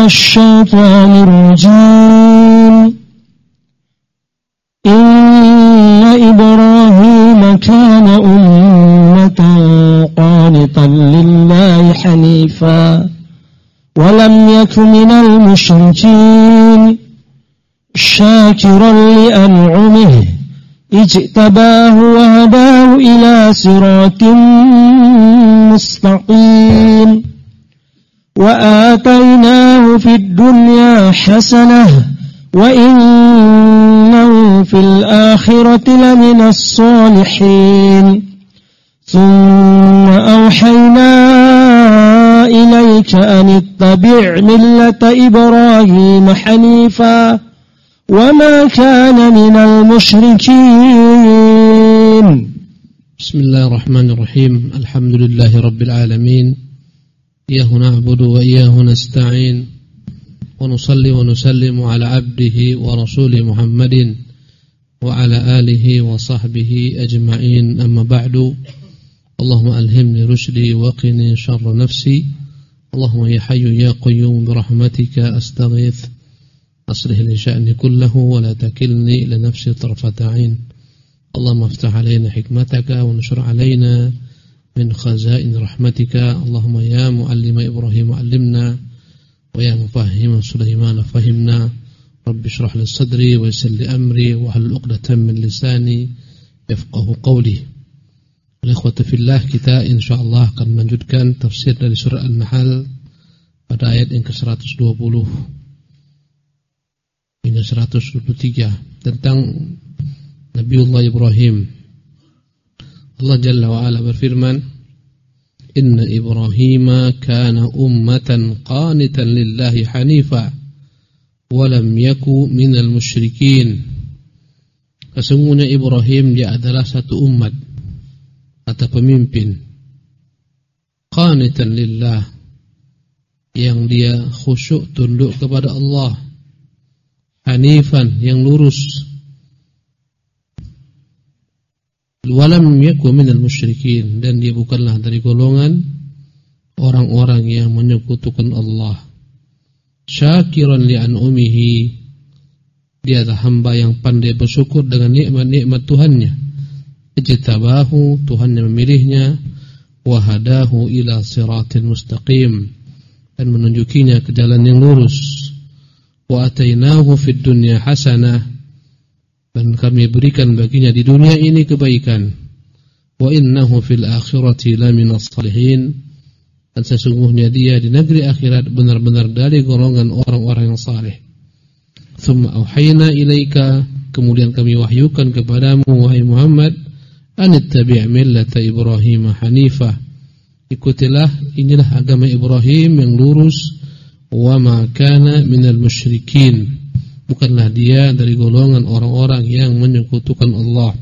الشيطان الرجيم إن إبراهيم كان أمة قانتا لله حنيفا ولم يك من المشركين شاكرا لأنعمه اجتباه وهداه إلى صراط مستقيم وآتيناه في الدنيا حسنة وإنه في الآخرة لمن الصالحين ثم أوحينا إليك أن اتبع ملة إبراهيم حنيفا وما كان من المشركين. بسم الله الرحمن الرحيم. الحمد لله رب العالمين، إياه نعبد وإياه نستعين، ونصلي ونسلم على عبده ورسوله محمد وعلى آله وصحبه أجمعين. أما بعد، اللهم ألهمني رشدي وقني شر نفسي. اللهم يا حي يا قيوم برحمتك أستغيث أصلح لي شأني كله ولا تكلني إلى نفسي طرفة عين. اللهم افتح علينا حكمتك ونشر علينا من خزائن رحمتك. اللهم يا معلم إبراهيم علمنا ويا مفهم سليمان فهمنا. رب اشرح لي صدري ويسر لي أمري واحلل عقدة من لساني يفقه قولي. Ikhwati fillah, kita insyaallah akan melanjutkan tafsir dari surah An-Nahl pada ayat yang ke-120 hingga 123 tentang Nabiullah Ibrahim. Allah Jalla wa Ala berfirman, Inna Ibrahima kana ummatan qanitan lillahi hanifa walam yaku minal musyrikin. Sesungguhnya Ibrahim dia adalah satu umat atau pemimpin qanitan lillah, yang dia khusyuk tunduk kepada Allah, hanifan yang lurus, walam yaku minal musyrikin, dan dia bukanlah dari golongan orang-orang yang menyekutukan Allah, syakiran li'an'umihi, dia adalah hamba yang pandai bersyukur dengan nikmat-nikmat Tuhannya, ijtabahu, Tuhannya memilihnya, wahadahu ila siratin mustaqim, dan menunjukinya ke jalan yang lurus, wa atainahu fid dunya hasanah, dan kami berikan baginya di dunia ini kebaikan, wa innahu fil akhirati laminas salihin, dan sesungguhnya dia di negeri akhirat benar-benar dari golongan orang-orang yang saleh. Tsumma auhayna ilaika, kemudian kami wahyukan kepadamu wahai Muhammad, anittabi' millata Ibrahim hanifah, ikutilah, inilah agama Ibrahim yang lurus, wa ma kana minal musyrikin, bukanlah dia dari golongan orang-orang yang menyekutukan Allah.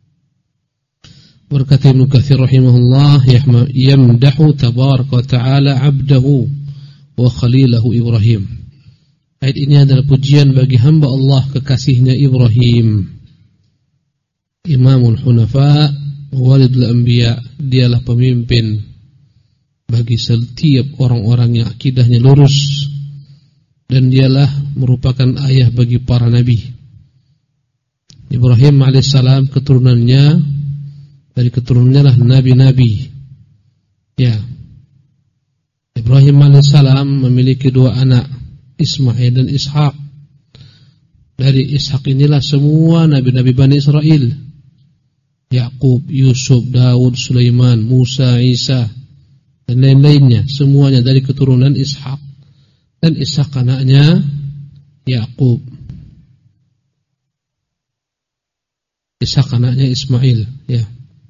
Berkata Ibnu Katsir rahimahullah, yamdahu tabaraka wa ta'ala 'abdahu wa khalilahu Ibrahim. Ayat ini adalah pujian bagi hamba Allah, kekasihnya Ibrahim, Imamul Hunafa, Walidul Anbiya, dialah pemimpin bagi setiap orang-orang yang akidahnya lurus, dan dialah merupakan ayah bagi para nabi. Ibrahim alaihissalam keturunannya, dari keturunannya lah nabi-nabi. Ya, Ibrahim alaihissalam memiliki dua anak, Ismail dan Ishak. Dari Ishak inilah semua nabi-nabi Bani Israel, Yakub, Yusuf, Daud, Sulaiman, Musa, Isa, dan lain-lainnya, semuanya dari keturunan Ishak. Dan Ishak anaknya Yakub, Ishak anaknya Ismail, ya.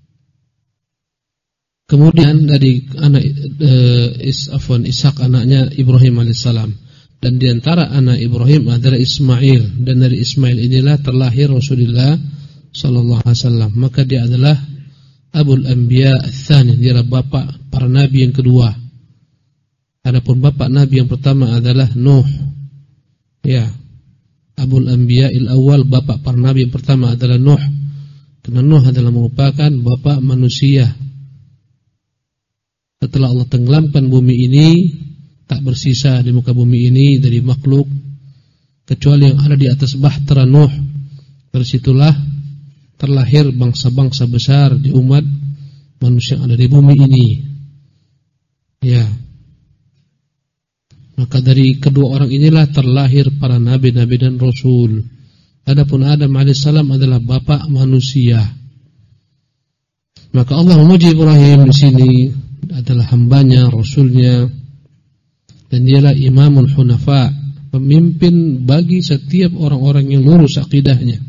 Kemudian dari anak Ishak anaknya Ibrahim alaihissalam, dan di antara anak Ibrahim adalah Ismail, dan dari Ismail inilah terlahir Rasulullah sallallahu alaihi wasallam. Maka dia adalah Abul Anbiya ats-tsani, dia adalah bapak para nabi yang kedua. Adapun bapak nabi yang pertama adalah Nuh. Ya. Abul Anbiya il-awwal, bapak para nabi yang pertama adalah Nuh. Karena Nuh adalah merupakan bapak manusia. Setelah Allah tenggelamkan bumi ini, tak bersisa di muka bumi ini dari makhluk kecuali yang ada di atas bahtera Nuh. Dari situlah terlahir bangsa-bangsa besar di umat manusia yang ada di bumi ini. Ya. Maka dari kedua orang inilah terlahir para nabi-nabi dan rasul. Adapun Adam alaihissalam adalah bapak manusia. Maka Allah memuji Ibrahim di sini adalah hambanya, rasulnya, dan dialah imamul hunafa, pemimpin bagi setiap orang-orang yang lurus akidahnya,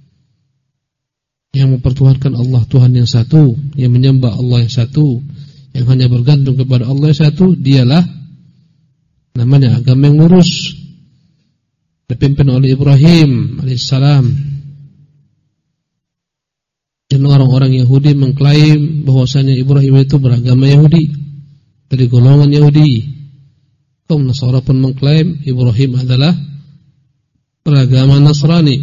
yang mempertuhankan Allah Tuhan yang satu, yang menyembah Allah yang satu, yang hanya bergantung kepada Allah yang satu. Dialah namanya agama yang lurus, dipimpin oleh Ibrahim alaihissalam. Dan orang-orang Yahudi mengklaim bahwasanya Ibrahim itu beragama Yahudi, dari golongan Yahudi. Kaum Nasara pun mengklaim Ibrahim adalah beragama Nasrani.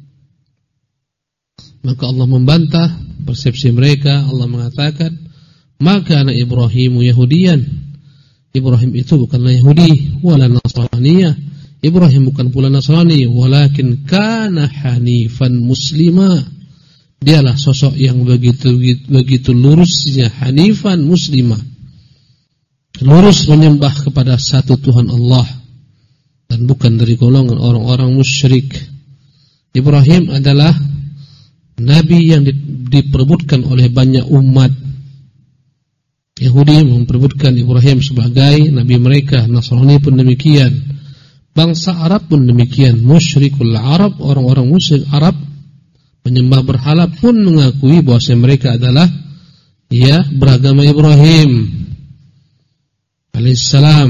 Maka Allah membantah persepsi mereka. Allah mengatakan, maka anak Ibrahimu Yahudiyan. Ibrahim itu bukanlah Yahudi, wala Nasraniyah. Ibrahim bukan pula Nasrani, walakin kana hanifan muslima. Dialah sosok yang begitu lurusnya, hanifan muslimah, lurus menyembah kepada satu Tuhan Allah, dan bukan dari golongan orang-orang musyrik. Ibrahim adalah nabi yang diperebutkan oleh banyak umat. Yahudi memperebutkan Ibrahim sebagai nabi mereka, Nasrani pun demikian, bangsa Arab pun demikian. Musyrikul Arab, orang-orang musyrik Arab menyembah berhala pun mengakui bahwa mereka adalah beragama Ibrahim alaihissalam.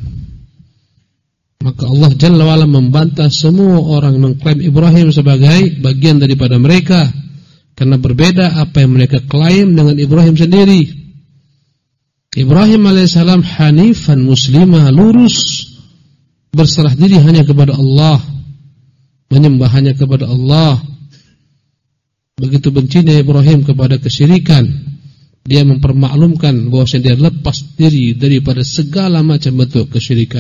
Maka Allah Jalla wa'ala membantah semua orang mengklaim Ibrahim sebagai bagian daripada mereka, karena berbeda apa yang mereka klaim dengan Ibrahim sendiri. Ibrahim alaihissalam hanifan muslimah, lurus, berserah diri hanya kepada Allah, menyembah hanya kepada Allah. Begitu bencinya Ibrahim kepada kesyirikan, dia mempermaklumkan bahwa dia lepas diri daripada segala macam bentuk kesyirikan.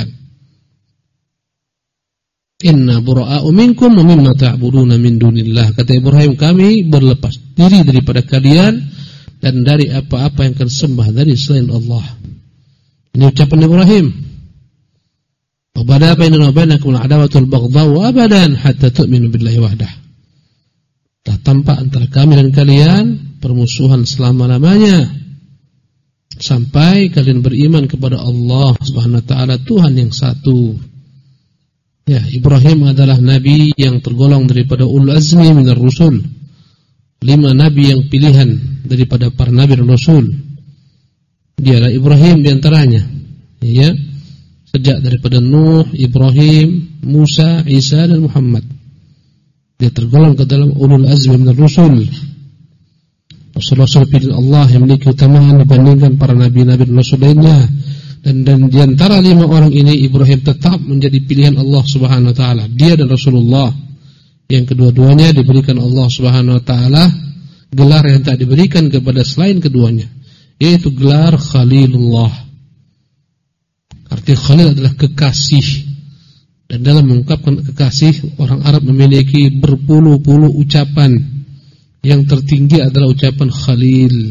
Inna bura'a'u minkum wa mimma ta'buduna min dunillah. Kata Ibrahim, kami berlepas diri daripada kalian dan dari apa-apa yang kalian sembah dari selain Allah. Ini ucapan Ibrahim. Wa bada bainana wa bainakum al-'adawatul baghdha'u abadan hatta tu'minu billahi wahdah. Telah tampak antara kami dan kalian permusuhan selama-lamanya sampai kalian beriman kepada Allah Subhanahu wa taala, Tuhan yang satu. Ya, Ibrahim adalah nabi yang tergolong daripada ulul azmi minar rusul. 5 nabi yang pilihan daripada para nabi dan rasul. Dialah Ibrahim di antaranya. Ya. Sejak daripada Nuh, Ibrahim, Musa, Isa dan Muhammad. Dia tergolong ke dalam ulul azmi minar rusul. Rasul-rasul pilihan Allah yang memiliki keutamaan dibandingkan para nabi-nabi dan rasul lainnya. Dan di antara 5 orang ini Ibrahim tetap menjadi pilihan Allah Subhanahu wa taala. Dia dan Rasulullah yang kedua-duanya diberikan Allah Subhanahu wa taala gelar yang tak diberikan kepada selain keduanya, yaitu gelar Khalilullah. Arti Khalil adalah kekasih. Dan dalam mengungkapkan kekasih, orang Arab memiliki berpuluh-puluh ucapan. Yang tertinggi adalah ucapan Khalil.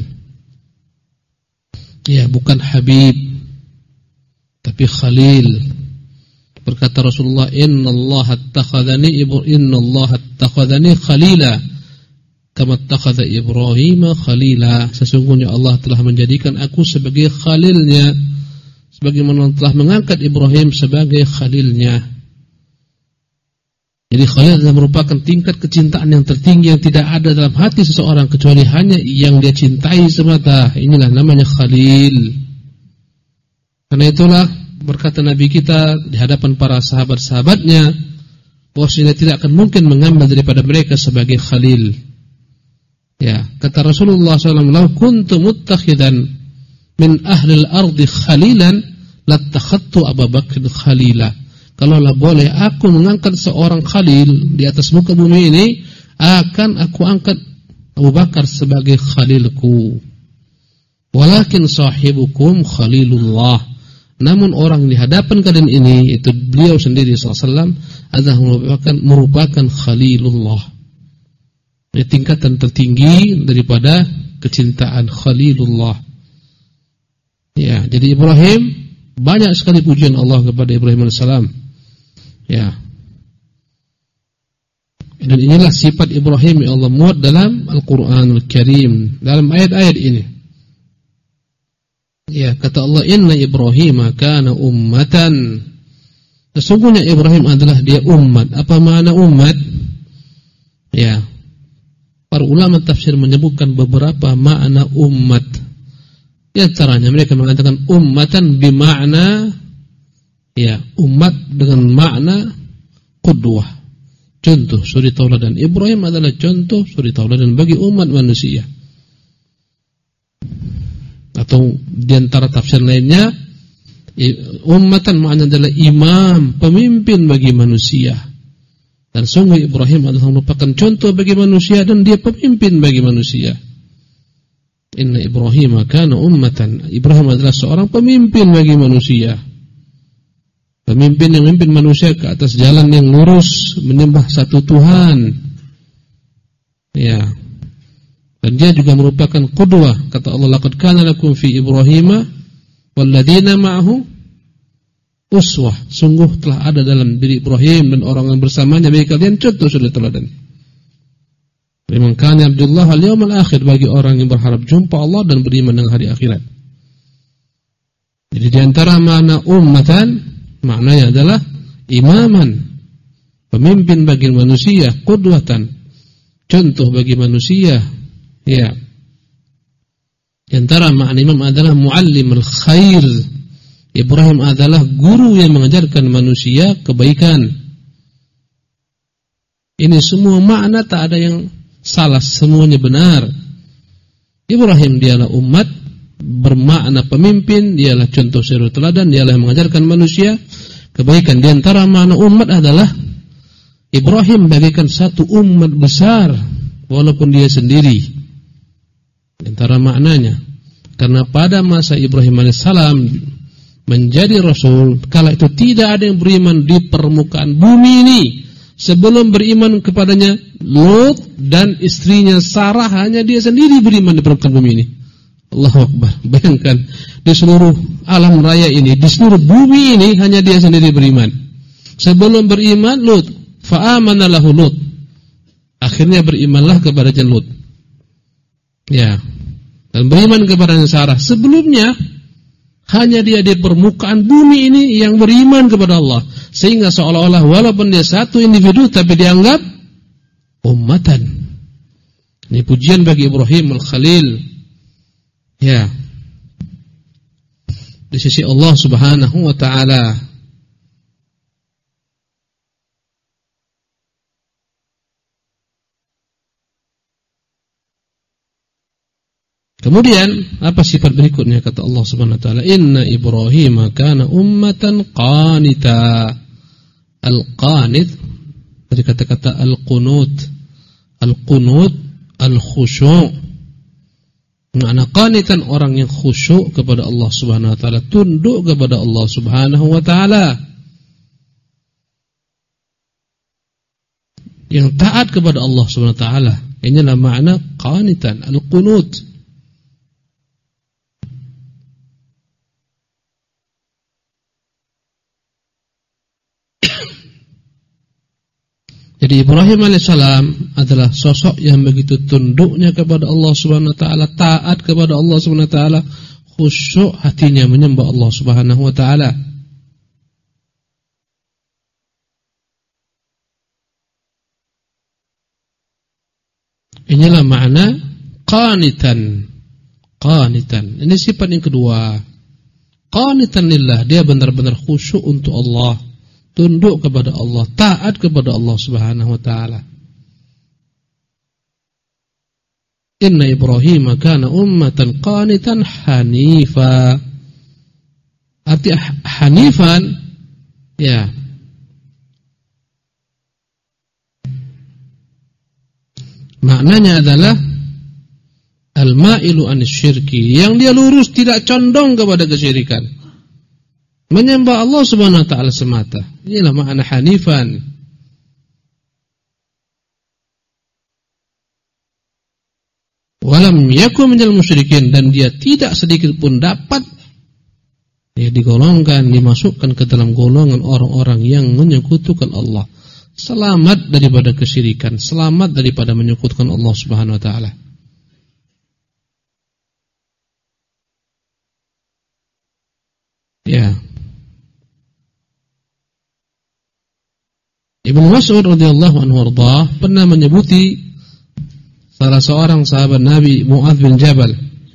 Ya, bukan Habib, tapi Khalil. Berkata Rasulullah, Innallaha attakhadhani khalila kama attakhadha Ibrahim khalila. Sesungguhnya Allah telah menjadikan aku sebagai khalilnya, sebagaimana telah mengangkat Ibrahim sebagai khalilnya. Jadi Khalil adalah merupakan tingkat kecintaan yang tertinggi yang tidak ada dalam hati seseorang kecuali hanya yang dia cintai semata. Inilah namanya Khalil. Karena itulah berkata Nabi kita di hadapan para sahabat-sahabatnya bahwasanya tidak akan mungkin mengambil daripada mereka sebagai Khalil. Ya, kata Rasulullah SAW, "Lau kuntu muttakhidan min ahli al-ardi khalilan lattakhadtu Abu Bakr khalila." Kalaulah boleh aku mengangkat seorang khalil di atas muka bumi ini, akan aku angkat Abu Bakar sebagai khalilku. Walakin sahibukum khalilullah. Namun orang di hadapan kalian ini, itu beliau sendiri SAW, adalah merupakan Khalilullah. Ini tingkatan tertinggi daripada kecintaan Khalilullah. Ya, jadi Ibrahim, banyak sekali pujian Allah kepada Ibrahim AS. Ya. Dan inilah sifat Ibrahim yang Allah muat dalam Al-Quranul Karim, dalam ayat-ayat ini. Ya, kata Allah, inna Ibrahim kana ummatan. Sesungguhnya Ibrahim adalah dia umat. Apa makna umat? Ya, para ulama tafsir menyebutkan beberapa makna umat. Di antaranya mereka mengatakan ummatan bimakna, ya, umat dengan makna qudwah, contoh suri tauladan. Ibrahim adalah contoh suri tauladan bagi umat manusia. Atau di antara tafsir lainnya, ummatan maknanya adalah imam, pemimpin bagi manusia. Dan sungguh Ibrahim adalah merupakan contoh bagi manusia dan dia pemimpin bagi manusia. Inna Ibrahim kana ummatan. Ibrahim adalah seorang pemimpin bagi manusia. Pemimpin yang memimpin manusia ke atas jalan yang lurus, menyembah satu Tuhan. Ya. Dan dia juga merupakan qudwah. Kata Allah, laqad kana lakum fi Ibrahim walladzina ma'ahu uswah. Sungguh telah ada dalam diri Ibrahim dan orang yang bersamanya bagi kalian contoh suri tauladan. Liman kana Abdullah al-yawmal akhir, bagi orang yang berharap jumpa Allah dan beriman dengan hari akhirat. Jadi di antara makna ummatan, maknanya adalah imaman, pemimpin bagi manusia, qudwatan, contoh bagi manusia. Ya. Di antara makna imam adalah muallimul khair. Ibrahim adalah guru yang mengajarkan manusia kebaikan. Ini semua makna tak ada yang salah, semuanya benar. Ibrahim dialah umat, bermakna pemimpin, dialah contoh suri teladan, dialah yang mengajarkan manusia kebaikan. Di antara makna umat adalah Ibrahim bagaikan satu umat besar walaupun dia sendiri. Di antara maknanya, karena pada masa Ibrahim alaihissalam menjadi rasul, kala itu tidak ada yang beriman di permukaan bumi ini sebelum beriman kepadanya Lot dan istrinya Sarah. Hanya dia sendiri beriman di permukaan bumi ini. Allahu Akbar. Bayangkan, di seluruh alam raya ini, di seluruh bumi ini, hanya dia sendiri beriman. Sebelum beriman Lot, fa'amana lahu Lot, akhirnya berimanlah kepada Lot. Ya, dan beriman kepada Sarah. Sebelumnya hanya dia di permukaan bumi ini yang beriman kepada Allah, sehingga seolah-olah walaupun dia satu individu tapi dianggap ummatan. Ini pujian bagi Ibrahim al-Khalil. Ya, di sisi Allah Subhanahu wa taala. Kemudian apa sifat berikutnya? Kata Allah Subhanahu wa taala, inna Ibrahim kana ummatan qanita. Al-qanit dari kata-kata al-qunut. Al-qunut al-khusyu'. Makna qanitan orang yang khusyuk kepada Allah Subhanahu wa taala, tunduk kepada Allah Subhanahu wa taala. Yang taat kepada Allah Subhanahu wa taala. Inilah makna qanitan, al-qunut. Jadi Ibrahim alaihissalam adalah sosok yang begitu tunduknya kepada Allah Subhanahu wa taala, taat kepada Allah Subhanahu wa taala, khusyuk hatinya menyembah Allah Subhanahu wa taala. Inilah makna qanitan. Qanitan. Ini sifat yang kedua. Qanitan lillah, dia benar-benar khusyuk untuk Allah, tunduk kepada Allah, taat kepada Allah Subhanahu wa taala. Inna Ibrahim kana ummatan qanitan hanifa. Arti hanifan, ya, maknanya adalah al-ma'ilu anis syirki, yang dia lurus, tidak condong kepada kesyirikan. menyembah Allah Subhanahu wa taala semata. Inilah makna hanifan. Walam yakun minal musyrikin, dan dia tidak sedikit pun dapat digolongkan, dimasukkan ke dalam golongan orang-orang yang menyekutukan Allah. Selamat daripada kesyirikan, selamat daripada menyekutukan Allah Subhanahu wa taala. Ya. Ibnu Mas'ud radhiyallahu anhu warḍah pernah menyebuti salah seorang sahabat Nabi, Mu'adz bin Jabal.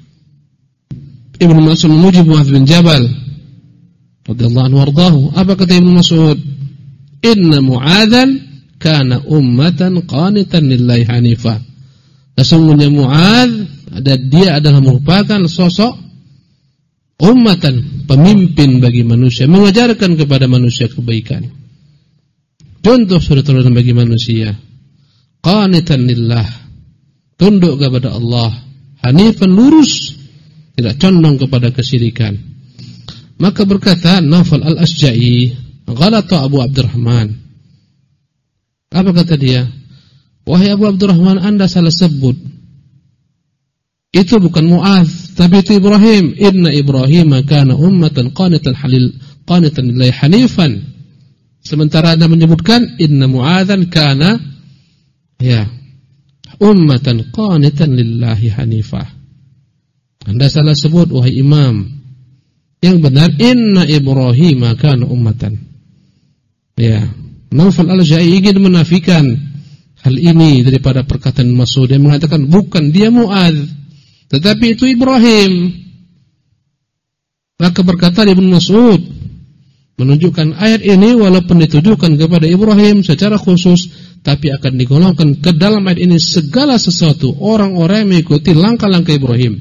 Ibnu Mas'ud memuji Mu'adz bin Jabal radhiyallahu anhu warḍahu. Apa kata Ibnu Mas'ud? Inna Mu'adzan kana ummatan qanitan lillahi hanifah. Sesungguhnya Mu'adz dia adalah merupakan sosok ummatan, pemimpin bagi manusia, mengajarkan kepada manusia kebaikan. Contoh suri teladan bagi manusia. Qanitan lillah, tunduk kepada Allah, hanifan, lurus, tidak condong kepada kesyirikan. Maka berkata Naufal al-Asja'i, ghalata Abu Abdurrahman. Apa kata dia? Wahai Abu Abdurrahman, Anda salah sebut. Itu bukan Mu'adz, tapi itu Ibrahim. Inna Ibrahim kana ummatan qanitan lillahi hanifan. Sementara Anda menyebutkan inna Mu'adzan kana ummatan qanitan lillahi hanifah. Anda salah sebut wahai imam. Yang benar inna Ibrahim kana ummatan. Naufal al-Ja'i ingin menafikan hal ini daripada perkataan Mas'ud. Dia mengatakan bukan dia Mu'adz, tetapi itu Ibrahim. Maka berkata Ibnu Mas'ud menunjukkan ayat ini walaupun ditujukan kepada Ibrahim secara khusus, tapi akan digolongkan ke dalam ayat ini segala sesuatu orang-orang yang mengikuti langkah-langkah Ibrahim.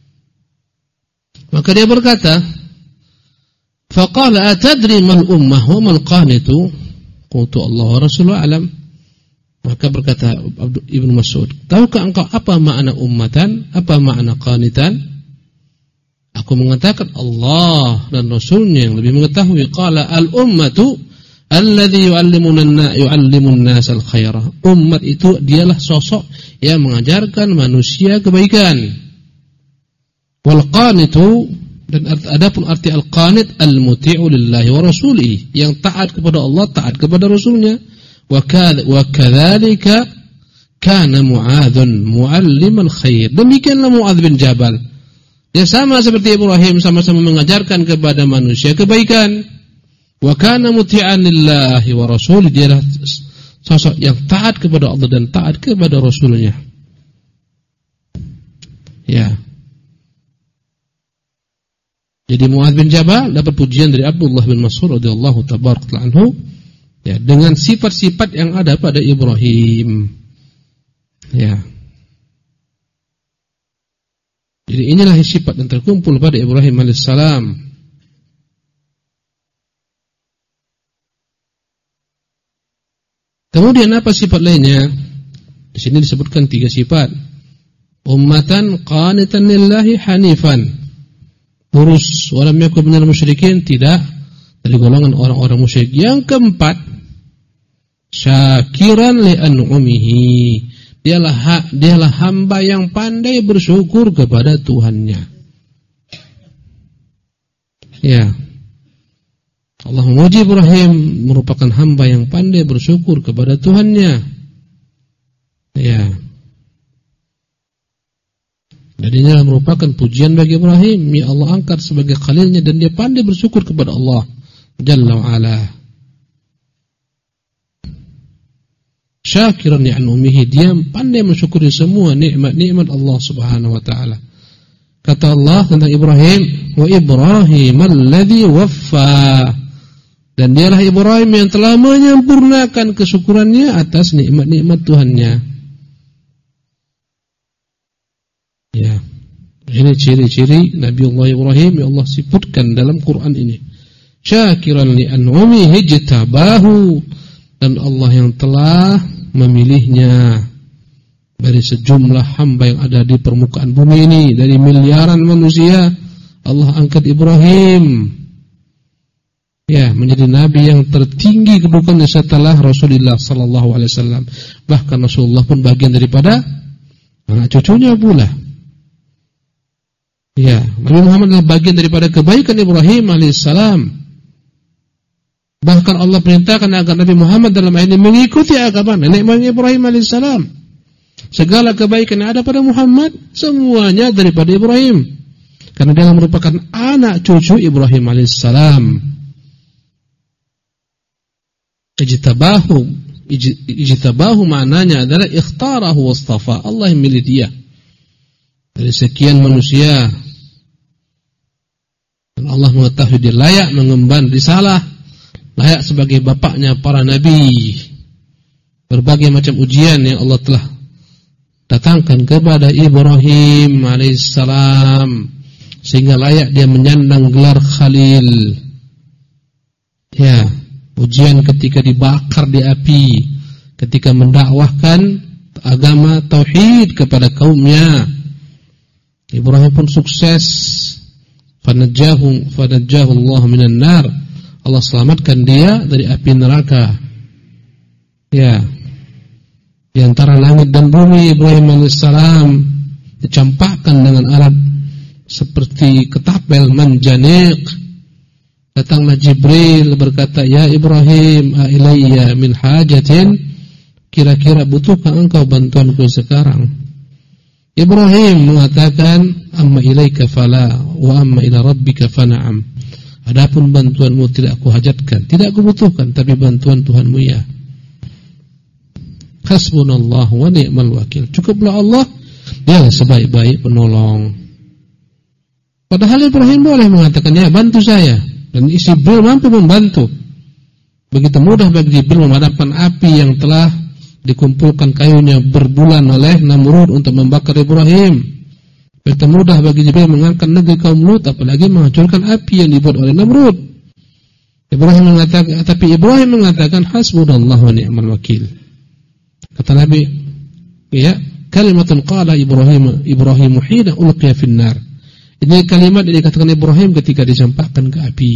Maka dia berkata, faqala atadri mal ummah wa mal qanitu? Qultu Allah wa rasuluhu alam. Maka berkata Ibnu Mas'ud, tahukah engkau apa makna ummatan, apa makna qanitan? Aku mengatakan Allah dan Rasulnya yang lebih mengetahui. Qala al-ummatu alladhi yu'allimun nas al-khaira. Umat itu dialah sosok yang mengajarkan manusia kebaikan. Wal qanitu, dan adapun arti al-qanit al-muti'u lillahi wa rasulihi, yang taat kepada Allah, taat kepada Rasulnya. Wa kadzalika kana Mu'adzun mu'alliman khair. Demikianlah Mu'adz bin Jabal. Dia sama seperti Ibrahim, sama-sama mengajarkan kepada manusia kebaikan. Wa kana muti'an lillahi wa rasul, dia adalah sosok yang taat kepada Allah dan taat kepada Rasulnya. Jadi Mu'adz bin Jabal dapat pujian dari Abdullah bin Mas'ud radhiyallahu tabaraka anhu, dengan sifat-sifat yang ada pada Ibrahim. Jadi inilah sifat yang terkumpul pada Ibrahim alaihissalam. Kemudian apa sifat lainnya? Di sini disebutkan 3 sifat. Ummatan qanitan lillahi hanifan, lurus, walam yakun minal musyrikin, tidak dari golongan orang-orang musyrik. Yang keempat, syakiran li an'umihi, dialah hamba yang pandai bersyukur kepada Tuhannya. Allah memuji Ibrahim merupakan hamba yang pandai bersyukur kepada Tuhannya. Dan ini merupakan pujian bagi Ibrahim. Ya Allah angkat sebagai khalilnya dan dia pandai bersyukur kepada Allah Jalla wa'ala. Syakiran li'an'umihi, dia pandai mensyukuri semua nikmat-nikmat Allah Subhanahu wa ta'ala. Kata Allah tentang Ibrahim, wa Ibrahim alladhi waffa, dan dialah Ibrahim yang telah menyempurnakan kesyukurannya atas nikmat-nikmat Tuhannya. Ini ciri-ciri Nabiullah Ibrahim yang Allah sebutkan dalam Quran ini. Syakiran li'an'umihi jtabahu, dan Allah yang telah memilihnya dari sejumlah hamba yang ada di permukaan bumi ini, dari miliaran manusia. Allah angkat Ibrahim menjadi nabi yang tertinggi kedudukannya setelah Rasulullah sallallahu alaihi wasallam. Bahkan Rasulullah pun bagian daripada anak cucunya pula. Ya, Nabi Muhammad adalah bagian daripada kebaikan Ibrahim alaihissalam. Bahkan Allah perintahkan agar Nabi Muhammad dalam ayat ini mengikuti agama nenek moyang Ibrahim alaihissalam. Segala kebaikan yang ada pada Muhammad semuanya daripada Ibrahim. Karena dia merupakan anak cucu Ibrahim alaihissalam. Ijtabahu maknanya adalah ikhtarahu wastafa. Allah yang milih dia dari sekian manusia. Dan Allah mengetahui dia layak mengemban risalah, layak sebagai bapaknya para nabi. Berbagai macam ujian yang Allah telah datangkan kepada Ibrahim alaihissalam, sehingga layak dia menyandang gelar Khalil. Ya, ujian ketika dibakar di api, ketika mendakwahkan agama tauhid kepada kaumnya. Ibrahim pun sukses. Fanajjahu Allah minan nar. Allah selamatkan dia dari api neraka. Ya. Di antara langit dan bumi Ibrahim alaihissalam dicampakkan dengan alat seperti ketapel manjanik. Datanglah Jibril berkata, "Ya Ibrahim, ilayya min hajatin?" Kira-kira butuhkah engkau bantuanku sekarang? Ibrahim mengatakan, "Amma ilaika fala wa amma ila rabbika fana'am." Adapun bantuanmu tidak aku hajatkan, tidak aku butuhkan, tapi bantuan Tuhanmu ya. Hasbunallahu wa ni'mal wakil. Cukuplah Allah, dialah sebaik-baik penolong. Padahal Ibrahim boleh mengatakan, "Ya, bantu saya." Dan Jibril mampu membantu. Begitu mudah bagi Jibril memadamkan api yang telah dikumpulkan kayunya berbulan oleh Namrud untuk membakar Ibrahim. Begitu mudah bagi Jibril mengangkat negeri kaum Lut, apalagi menghancurkan api yang dibuat oleh Namrud. Tapi Ibrahim mengatakan, "Hasbunallahu wa ni'mal wakil." Kata Nabi, ya, kalimatun qala Ibrahim hina ulqiya finnar. Ini kalimat yang dikatakan Ibrahim ketika dicampakkan ke api.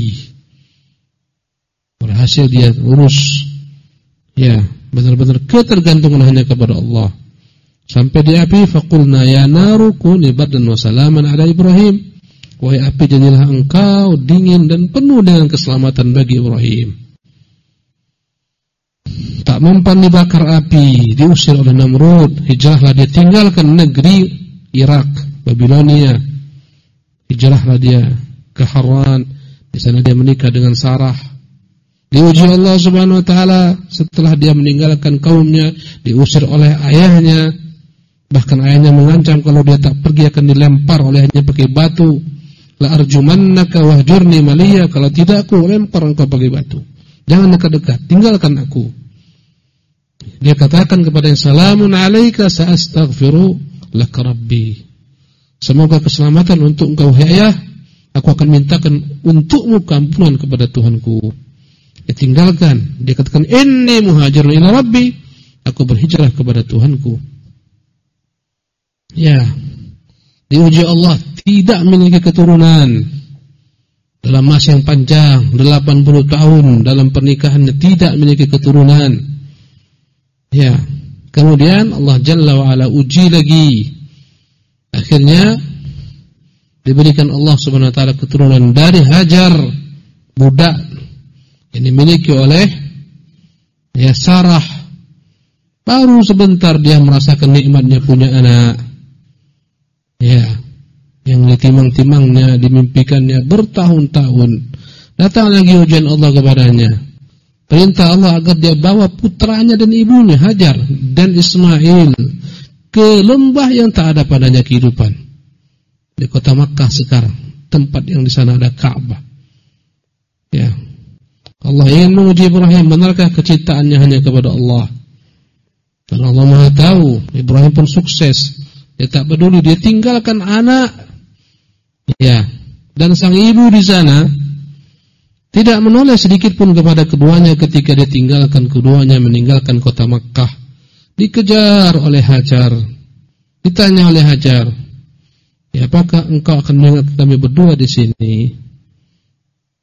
Berhasil dia urus. Ya, benar-benar ketergantungan hanya kepada Allah. Sampai di api, faqulna ya naru kuni bardan wa salaman ala Ibrahim. Wahai api, jadilah engkau dingin dan penuh dengan keselamatan bagi Ibrahim. Tak mempan dibakar api, diusir oleh Namrud, hijrahlah dia tinggalkan negeri Irak, Babilonia. Hijrahlah dia ke Haran. Di sana dia menikah dengan Sarah. Diuji Allah Subhanahu wa taala setelah dia meninggalkan kaumnya, diusir oleh ayahnya. Bahkan ayahnya mengancam kalau dia tak pergi akan dilempar olehnya pakai batu. La arjumannaka wahjurni maliya, kalau tidak aku lempar engkau pakai batu. Jangan dekat-dekat, tinggalkan aku. Dia katakan kepada yang, "Salamun alaika sa'astaghfiru laka rabbi." Semoga keselamatan untuk engkau ayah, aku akan mintakan untukmu keampunan kepada Tuhanku. Dia tinggalkan, dia katakan, "Inni muhajirun ila rabbi," aku berhijrah kepada Tuhanku. Ya, diuji Allah, tidak memiliki keturunan. Dalam masa yang panjang, 80 tahun dalam pernikahannya tidak memiliki keturunan. Ya, kemudian Allah Jalla wa Ala uji lagi. Akhirnya diberikan Allah Subhanahu wa taala keturunan dari Hajar, budak yang dimiliki oleh Sarah. Baru sebentar dia merasakan nikmatnya punya anak. Ya, yang ditimang-timangnya, dimimpikannya bertahun-tahun. Datang lagi ujian Allah kepadanya. Perintah Allah agar dia bawa putranya dan ibunya Hajar dan Ismail ke lembah yang tak ada padanya kehidupan. Di kota Makkah sekarang, tempat yang di sana ada Ka'bah. Ya. Allah ingin menguji Ibrahim, benarkah kecintaannya hanya kepada Allah? Dan Allah Maha tahu, Ibrahim pun sukses. Dia tak peduli, dia tinggalkan anak. Ya. Dan sang ibu di sana tidak menoleh sedikit pun kepada keduanya ketika dia tinggalkan keduanya, meninggalkan kota Makkah. Dikejar oleh Hajar. Ditanya oleh Hajar, "Ya, apakah engkau akan mengingat kami berdua di sini?"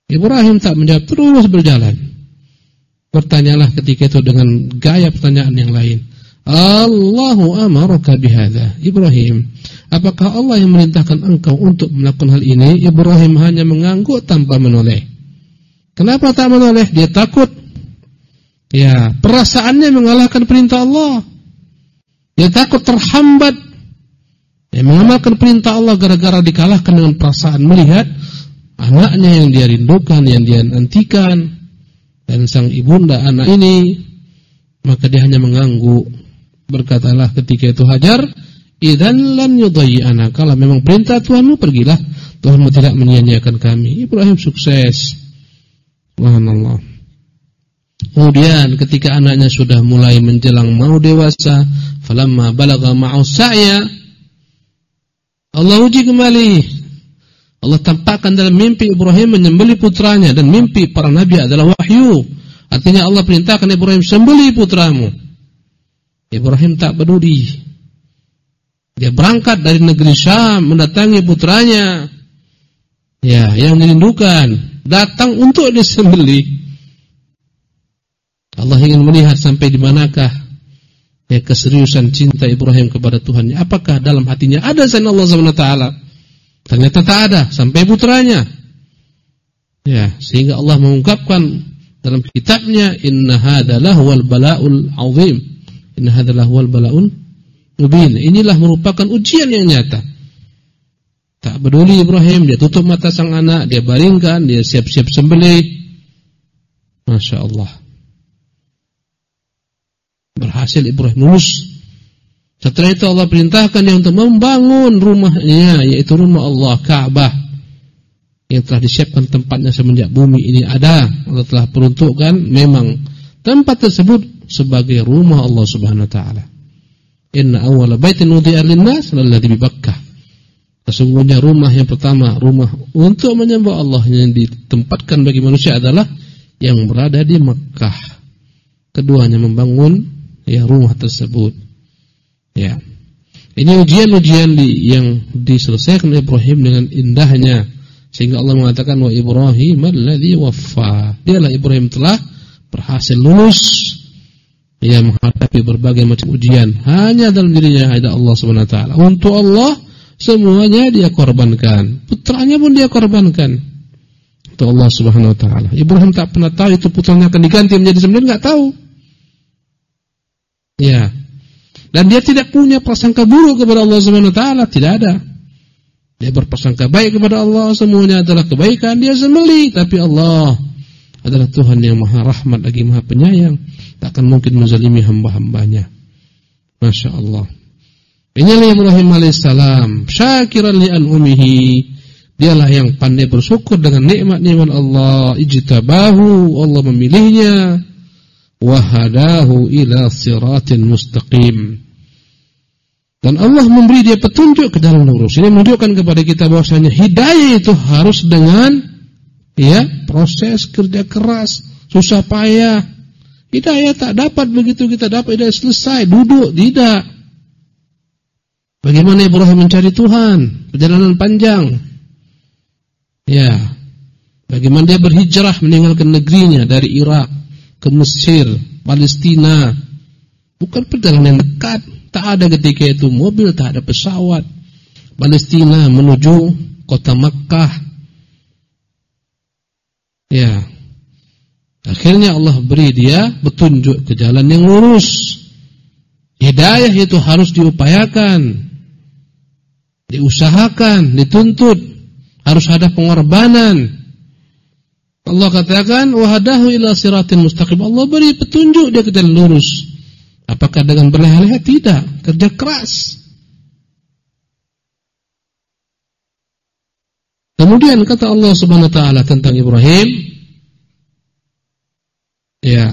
Ibrahim tak menjawab, terus berjalan. Bertanyalah ketika itu dengan gaya pertanyaan yang lain. Allahu amaraka bihadza. Ibrahim, apakah Allah yang memerintahkan engkau untuk melakukan hal ini? Ibrahim hanya mengangguk tanpa menoleh. Kenapa tak menoleh? Dia takut. Ya, perasaannya mengalahkan perintah Allah. Dia takut terhambat. Dia mengamalkan perintah Allah gara-gara dikalahkan dengan perasaan melihat anaknya yang dia rindukan, yang dia nantikan, dan sang ibunda anak ini. Maka dia hanya mengangguk. Berkatalah ketika itu Hajar, idzan lan yudayyi'ana. Kalau memang perintah Tuhanmu, pergilah. Tuhanmu tidak menyia-nyiakan kami. Ibrahim sukses. Subhanallah. Kemudian ketika anaknya sudah mulai menjelang mau dewasa, falamma balagha ma'u sa'ya, Allah uji kembali. Allah tampakkan dalam mimpi Ibrahim menyembelih putranya, dan mimpi para nabi adalah wahyu. Artinya Allah perintahkan Ibrahim, sembelih putramu. Ibrahim tak peduli. Dia berangkat dari negeri Syam mendatangi putranya, ya, yang dirindukan, datang untuk disembelih. Allah ingin melihat sampai di manakah ya keseriusan cinta Ibrahim kepada Tuhannya. Apakah dalam hatinya ada selain Allah Subhanahu wa taala? Ternyata tak ada, sampai putranya. Ya, sehingga Allah mengungkapkan dalam kitabnya, inna hadza lahwal bala'ul 'azim. Inna hadza lahwal bala'ul mubin. Inilah merupakan ujian yang nyata. Tak peduli Ibrahim, dia tutup mata sang anak, dia baringkan, dia siap-siap sembelih. Masya Allah. Berhasil Ibrahim lulus. Setelah itu Allah perintahkan dia untuk membangun rumahnya, yaitu rumah Allah, Ka'bah, yang telah disiapkan tempatnya semenjak bumi ini ada. Allah telah peruntukkan memang tempat tersebut sebagai rumah Allah Subhanahu wa taala. Inna awwala baitin wudi'a lin-nas lalladzi bi Bakkah. Sesungguhnya rumah yang pertama, rumah untuk menyembah Allah yang ditempatkan bagi manusia adalah yang berada di Makkah. Keduanya membangun ya rumah tersebut. Ya. Ini ujian-ujian yang diselesaikan oleh Ibrahim dengan indahnya, sehingga Allah mengatakan wa Ibrahim alladzi waffa. Dialah Ibrahim telah berhasil lulus ya menghadapi berbagai macam ujian. Hanya dalam dirinya ada Allah Subhanahu wa taala. Untuk Allah semuanya dia korbankan. Putranya pun dia korbankan untuk Allah Subhanahu wa taala. Ibrahim tak pernah tahu itu putranya akan diganti menjadi sembelih, enggak tahu. Ya. Dan dia tidak punya prasangka buruk kepada Allah Subhanahu wa taala, tidak ada. Dia berprasangka baik kepada Allah, semuanya adalah kebaikan, dia sembelih, tapi Allah adalah Tuhan yang Maha Rahmat lagi Maha Penyayang, tak akan mungkin menzalimi hamba-hambanya. Masya Allah. Inilah Ibrahim alaihissalam, syakiran li an'umihi. Dialah yang pandai bersyukur dengan nikmat-nikmat Allah. Ijtabahu, Allah memilihnya. Wahadahu ila siratin mustaqim. Dan Allah memberi dia petunjuk ke dalam lurus. Ini menunjukkan kepada kita bahwasanya hidayah itu harus dengan ya proses kerja keras, susah payah. Hidayah tak dapat begitu kita dapat hidayah selesai duduk, tidak. Bagaimana Ibrahim mencari Tuhan, perjalanan panjang. Ya. Bagaimana dia berhijrah meninggalkan negerinya dari Irak ke Mesir, Palestina. Bukan perjalanan dekat. Tak ada ketika itu mobil, tak ada pesawat. Palestina menuju kota Makkah. Ya. Akhirnya Allah beri dia petunjuk ke jalan yang lurus. Hidayah itu harus diupayakan, diusahakan, dituntut. Harus ada pengorbanan. Allah katakan wahadahu ila siratin mustaqim. Allah beri petunjuk dia ke jalan lurus. Apakah dengan berleha-leha? Tidak, kerja keras. Kemudian kata Allah Subhanahu wa taala tentang Ibrahim, ya.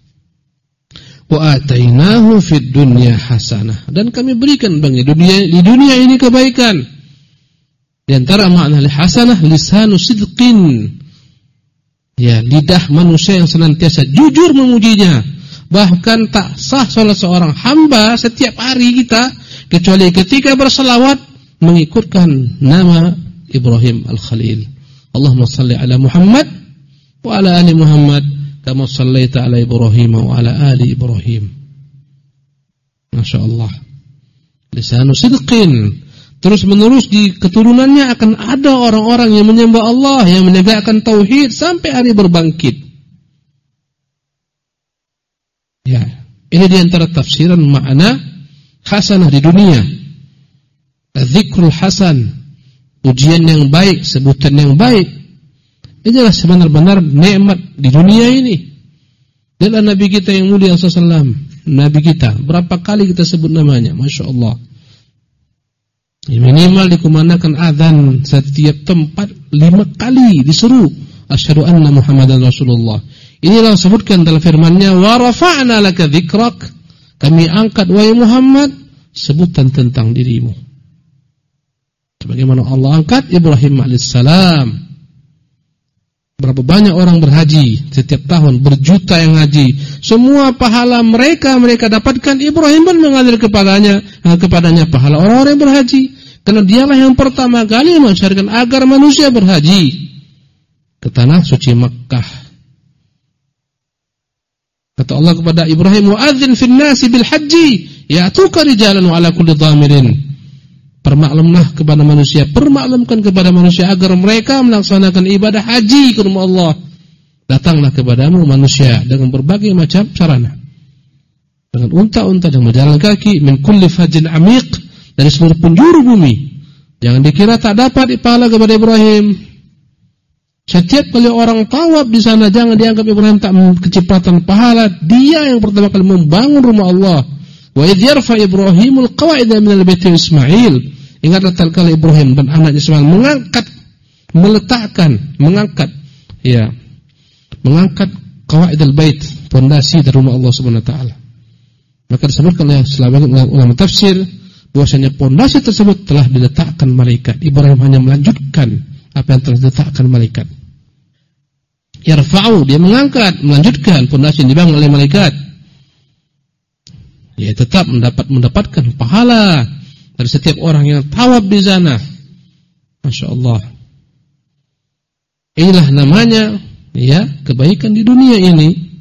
Wa atainahu fid dunya hasanah. Dan kami berikan bagi di dunia ini kebaikan. Di antara makna hasanah lisanu sidqin. Ya, lidah manusia yang senantiasa jujur memujinya. Bahkan tak sah salah seorang hamba setiap hari kita kecuali ketika berselawat mengikutkan nama Ibrahim Al-Khalil. Allahumma salli ala Muhammad wa ala ali Muhammad kama shallaita ala Ibrahim wa ala ali Ibrahim. Masya Allah. Lisanu sidqin. Terus menerus di keturunannya akan ada orang-orang yang menyembah Allah, yang menegakkan tauhid sampai hari berbangkit. Ya, ini di antara tafsiran makna hasanah di dunia. Dzikrul hasan, pujian yang baik, sebutan yang baik. Inilah sebenar-benar nikmat di dunia ini. Dan Nabi kita yang mulia sallallahu alaihi wasallam, Nabi kita, berapa kali kita sebut namanya, Masya Allah. Minimal dikumandangkan azan setiap tempat 5 kali disuruh asyhadu anna Muhammadan Rasulullah. Inilah sebutkan dalam firman-Nya, wa rafa'na laka dzikrak. Kami angkat wahai Muhammad sebutan tentang dirimu. Sebagaimana Allah angkat Ibrahim alaihissalam. Berapa banyak orang berhaji setiap tahun, berjuta yang haji. Semua pahala mereka dapatkan, Ibrahim pun mengalir kepadanya pahala orang-orang yang berhaji. Karena dialah yang pertama kali mensyariatkan agar manusia berhaji ke tanah suci Makkah. Kata Allah kepada Ibrahim, wa'adzin fin nasi bil haji ya'tuka rijalan wa ala kulli dhamirin. Permaklumlah kepada manusia, permaklumkan kepada manusia agar mereka melaksanakan ibadah haji ke rumah Allah. Datanglah kepadamu manusia dengan berbagai macam sarana. Dengan unta-unta yang berjalan kaki, min kulli fajin amiq, dari seluruh penjuru bumi. Jangan dikira tak dapat pahala kepada Ibrahim. Setiap kali orang tawaf di sana, jangan dianggap Ibrahim tak kecipratan pahala. Dia yang pertama kali membangun rumah Allah. Wa idh yarfa Ibrahimul qawa'ida minal baiti Ismail. Ingatlah tatkala Ibrahim dan anaknya Ismail mengangkat qawaidul bait, fondasi dari rumah Allah Subhanahu wa taala. Maka disebutkan oleh sebagian ulama tafsir bahwasanya fondasi tersebut telah diletakkan malaikat. Ibrahim hanya melanjutkan apa yang telah diletakkan malaikat. Yarfa'u, dia melanjutkan fondasi yang dibangun oleh malaikat. Ya, tetap mendapatkan pahala dari setiap orang yang tawaf di sana. Masya Allah. Inilah namanya ya kebaikan di dunia ini.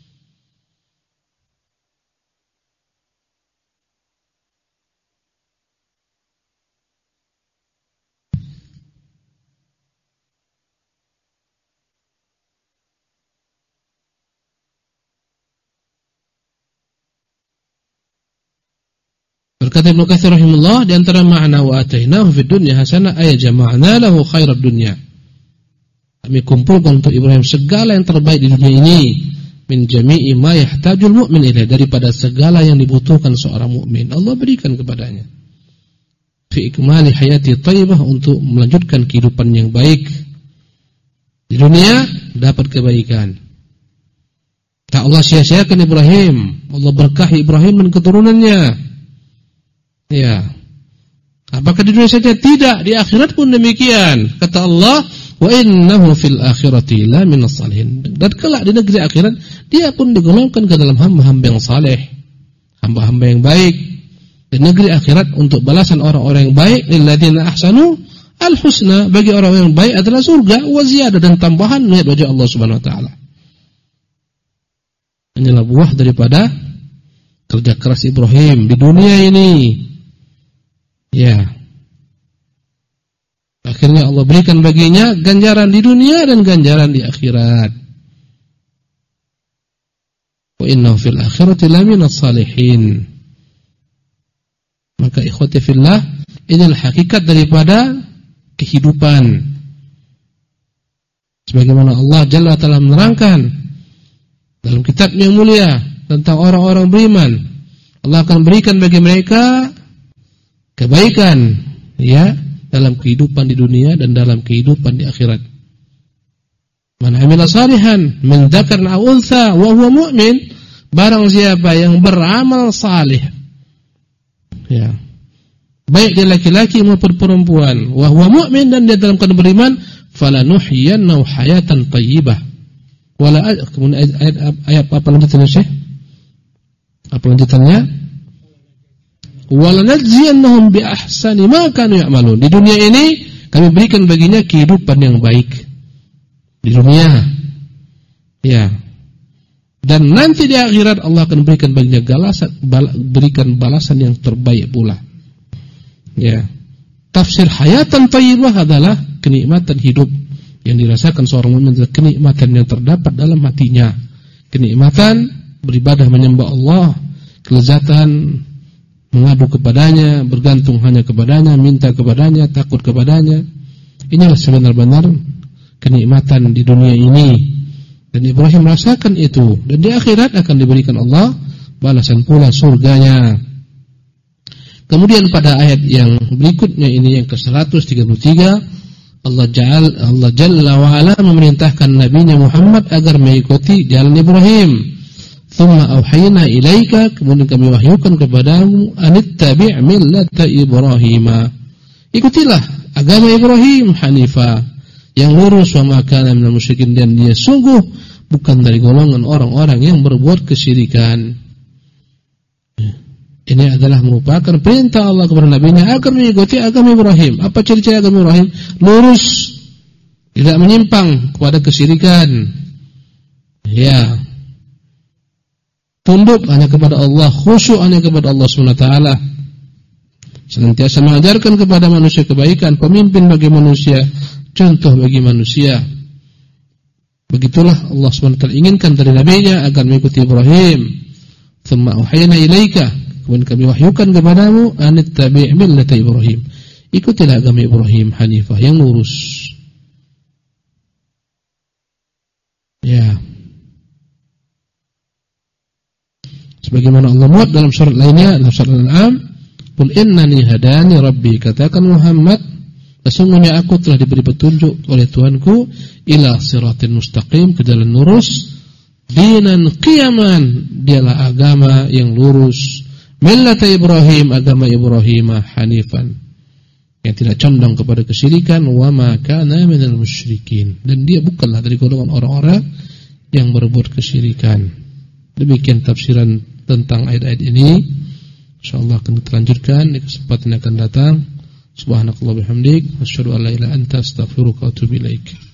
Berkata Ibnu Katsir rahimahullah, di antara makna wa atainahu fid dunya hasanah ay jama'na lahu khairad dunya. Kami kumpulkan untuk Ibrahim segala yang terbaik di dunia ini, min jami'i ma yahtajul mu'min ilaih, daripada segala yang dibutuhkan seorang mukmin. Allah berikan kepadanya. Fi ikmali hayati thayyibah, untuk melanjutkan kehidupan yang baik. Di dunia dapat kebaikan. Tak Allah sia-siakan Ibrahim. Allah berkahi Ibrahim dan keturunannya. Ya. Apakah di dunia saja? Tidak, di akhirat pun demikian. Kata Allah, wa innahu fil akhirati la minas salihin. Dan kelak di negeri akhirat dia pun digolongkan ke dalam hamba-hamba yang saleh, hamba-hamba yang baik. Di negeri akhirat untuk balasan orang-orang yang baik, lilladzina ahsanu al-husna, bagi orang yang baik adalah surga, wa ziyadah, dan tambahan melihat wajah Allah Subhanahu wa taala. Inilah buah daripada kerja keras Ibrahim di dunia ini. Ya. Akhirnya Allah berikan baginya ganjaran di dunia dan ganjaran di akhirat. Wa innahu fil akhirati laminas salihin. Maka ikhwati fillah, inilah hakikat daripada kehidupan. Sebagaimana Allah Jalla ta'ala menerangkan dalam kitab yang mulia tentang orang-orang beriman, Allah akan berikan bagi mereka kebaikan ya dalam kehidupan di dunia dan dalam kehidupan di akhirat. Man 'amila salihan min dzakarin aw untha wa huwa mu'min, barang siapa yang beramal salih ya, baik dia laki-laki maupun perempuan, wa huwa mu'min, dan dia dalam keadaan beriman, falanuhyiyannahu hayatan thayyibah. Wala ayat apa lanjutannya Syekh? Apa lanjutannya? Walanajziyannahum bi ahsani ma kanu ya'malun. Di dunia ini kami berikan baginya kehidupan yang baik. Di dunia Ya. Dan nanti di akhirat Allah akan berikan baginya balasan yang terbaik pula. Ya. Tafsir hayatan thayyibah adalah kenikmatan hidup yang dirasakan seorang mukmin, adalah kenikmatan yang terdapat dalam hatinya. Kenikmatan beribadah menyembah Allah, kelezatan mengadu kepadanya, bergantung hanya kepadanya, minta kepadanya, takut kepadanya. Inilah sebenar-benar kenikmatan di dunia ini. Dan Ibrahim merasakan itu, dan di akhirat akan diberikan Allah balasan pula surganya. Kemudian pada ayat yang berikutnya ini yang ke-133, Allah Jalla wa Ala memerintahkan Nabi Muhammad agar mengikuti jalan Ibrahim. Tsumma auhayna ilaika, kemudian kami wahyukan kepadamu, anittabi' millata Ibrahim. Ikutilah agama Ibrahim Hanifah, yang lurus, wa ma kana minal musyrikin, dan dia sungguh bukan dari golongan orang-orang yang berbuat kesyirikan. Ini adalah merupakan perintah Allah kepada Nabi-Nya agar mengikuti agama Ibrahim. Apa ciri-ciri agama Ibrahim? Lurus, tidak menyimpang kepada kesyirikan. Ya. Tunduk hanya kepada Allah, khusyuk hanya kepada Allah SWT. Senantiasa mengajarkan kepada manusia kebaikan, pemimpin bagi manusia, contoh bagi manusia. Begitulah Allah SWT inginkan dari Nabi-Nya agar mengikuti Ibrahim. Tsumma auhayna ilaika, kemudian kami wahyukan kepadamu, anittabi' millata Ibrahim. Ikutilah agama Ibrahim Hanifah, yang lurus. Ya. Sebagaimana Allah muat dalam surat lainnya, dalam surat Al-An'am, qul innani hadani rabbi, katakan Muhammad, sesungguhnya aku telah diberi petunjuk oleh Tuhanku ila siratin mustaqim, ke jalan lurus, dinan qiyaman, dialah agama yang lurus, millata Ibrahim, agama Ibrahim hanifan, yang tidak condong kepada kesyirikan, wa ma kana minal musyrikin, dan dia bukanlah dari golongan orang-orang yang berbuat kesyirikan. Demikian tafsiran tentang ayat-ayat ini. Insyaallah akan kita lanjutkan di kesempatan yang akan datang. Subhanakallah bihamdik, asyhadu an la ilaha illa anta, astaghfiruka wa atubu ilaik.